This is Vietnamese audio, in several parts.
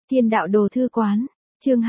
Thiên đạo đồ thư quán, chương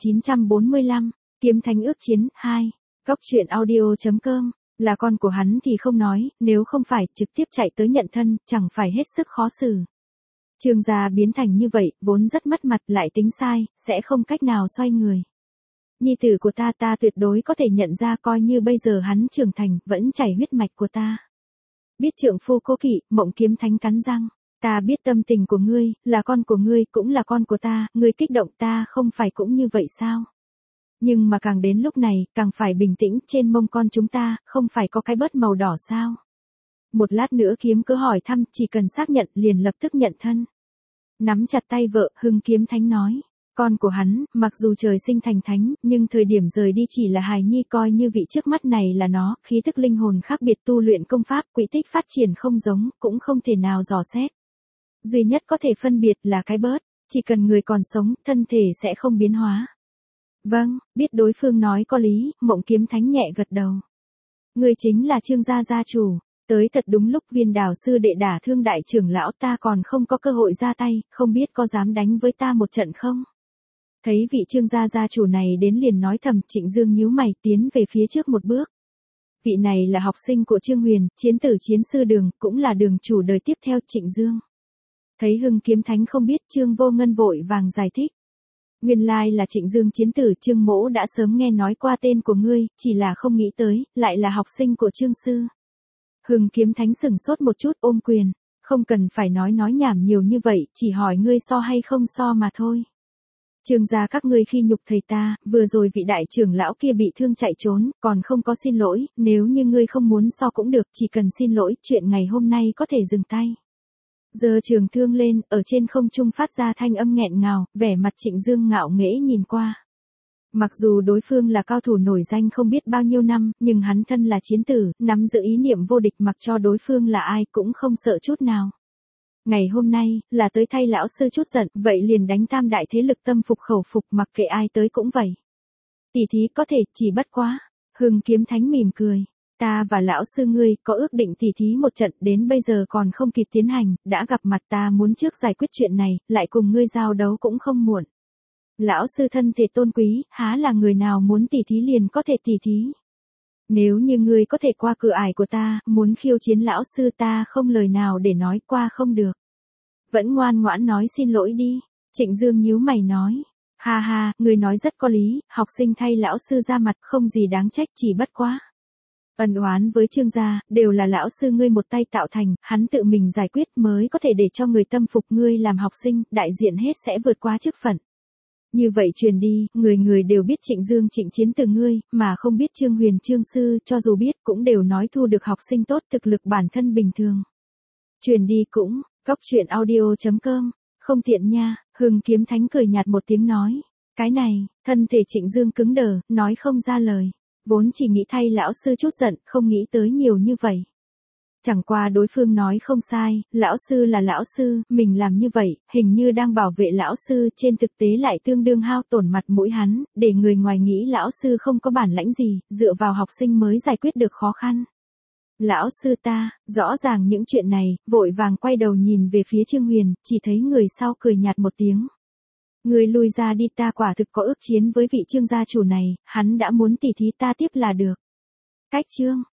2945, kiếm thánh ước chiến, 2. Góc truyện audio.com, là con của hắn thì không nói, nếu không phải trực tiếp chạy tới nhận thân, chẳng phải hết sức khó xử. Trương gia biến thành như vậy, vốn rất mất mặt lại tính sai, sẽ không cách nào xoay người. Nhi tử của ta tuyệt đối có thể nhận ra coi như bây giờ hắn trưởng thành, vẫn chảy huyết mạch của ta. Biết trượng phu cố kỵ, Mộng Kiếm Thánh cắn răng. Ta biết tâm tình của ngươi, là con của ngươi cũng là con của ta, ngươi kích động ta không phải cũng như vậy sao? Nhưng mà càng đến lúc này, càng phải bình tĩnh, trên mông con chúng ta, không phải có cái bớt màu đỏ sao? Một lát nữa Kiếm cứ hỏi thăm, chỉ cần xác nhận liền lập tức nhận thân. Nắm chặt tay vợ, Hưng Kiếm Thánh nói. Con của hắn, mặc dù trời sinh thành thánh, nhưng thời điểm rời đi chỉ là hài nhi, coi như vị trước mắt này là nó, khí tức linh hồn khác biệt, tu luyện công pháp, quỹ tích phát triển không giống, cũng không thể nào dò xét. Duy nhất có thể phân biệt là cái bớt, chỉ cần người còn sống, thân thể sẽ không biến hóa. Vâng, biết đối phương nói có lý, Mộng Kiếm Thánh nhẹ gật đầu. Người chính là Trương gia gia chủ, tới thật đúng lúc, Viên Đào sư đệ đả thương đại trưởng lão, ta còn không có cơ hội ra tay, không biết có dám đánh với ta một trận không? Thấy vị Trương gia gia chủ này đến liền nói thầm, Trịnh Dương nhíu mày tiến về phía trước một bước. Vị này là học sinh của Trương Huyền, chiến tử chiến sư Đường, cũng là đường chủ đời tiếp theo Trịnh Dương. Thấy Hưng Kiếm Thánh không biết, Trương Vô Ngân vội vàng giải thích. Nguyên lai là Trịnh Dương chiến tử, Trương mỗ đã sớm nghe nói qua tên của ngươi, chỉ là không nghĩ tới, lại là học sinh của Trương sư. Hưng Kiếm Thánh sửng sốt một chút, ôm quyền, không cần phải nói nhảm nhiều như vậy, chỉ hỏi ngươi so hay không so mà thôi. Trương gia các ngươi khi nhục thầy ta, vừa rồi vị đại trưởng lão kia bị thương chạy trốn, còn không có xin lỗi, nếu như ngươi không muốn so cũng được, chỉ cần xin lỗi, chuyện ngày hôm nay có thể dừng tay. Giơ trường thương lên, ở trên không trung phát ra thanh âm nghẹn ngào, vẻ mặt Trịnh Dương ngạo nghễ nhìn qua. Mặc dù đối phương là cao thủ nổi danh không biết bao nhiêu năm, nhưng hắn thân là chiến tử, nắm giữ ý niệm vô địch, mặc cho đối phương là ai cũng không sợ chút nào. Ngày hôm nay, là tới thay lão sư chút giận, vậy liền đánh tam đại thế lực tâm phục khẩu phục, mặc kệ ai tới cũng vậy. Tỷ thí có thể, chỉ bất quá. Hưng Kiếm Thánh mỉm cười. Ta và lão sư ngươi có ước định tỷ thí một trận, đến bây giờ còn không kịp tiến hành, đã gặp mặt ta muốn trước giải quyết chuyện này, lại cùng ngươi giao đấu cũng không muộn. Lão sư thân thể tôn quý, há là người nào muốn tỷ thí liền có thể tỷ thí. Nếu như ngươi có thể qua cửa ải của ta, muốn khiêu chiến lão sư, ta không lời nào để nói, qua không được. Vẫn ngoan ngoãn nói xin lỗi đi. Trịnh Dương nhíu mày nói. Ha ha, ngươi nói rất có lý, học sinh thay lão sư ra mặt không gì đáng trách, chỉ bất quá. Ân oán với Trương gia, đều là lão sư ngươi một tay tạo thành, hắn tự mình giải quyết mới có thể để cho người tâm phục ngươi làm học sinh, đại diện hết sẽ vượt qua chức phận. Như vậy truyền đi, người người đều biết Trịnh Dương Trịnh chiến từ ngươi, mà không biết Trương Huyền Trương sư, cho dù biết cũng đều nói thu được học sinh tốt, thực lực bản thân bình thường. Truyền đi cũng, góc truyện audio.com, không tiện nha, Hưng Kiếm Thánh cười nhạt một tiếng nói. Cái này, thân thể Trịnh Dương cứng đờ, nói không ra lời. Vốn chỉ nghĩ thay lão sư chút giận, không nghĩ tới nhiều như vậy. Chẳng qua đối phương nói không sai, lão sư là lão sư, mình làm như vậy, hình như đang bảo vệ lão sư, trên thực tế lại tương đương hao tổn mặt mũi hắn, để người ngoài nghĩ lão sư không có bản lãnh gì, dựa vào học sinh mới giải quyết được khó khăn. Lão sư ta, rõ ràng những chuyện này, vội vàng quay đầu nhìn về phía Trương Huyền, chỉ thấy người sau cười nhạt một tiếng. Người lui ra đi, ta quả thực có ước chiến với vị Trương gia chủ này, hắn đã muốn tỉ thí ta tiếp là được. Cách Trương,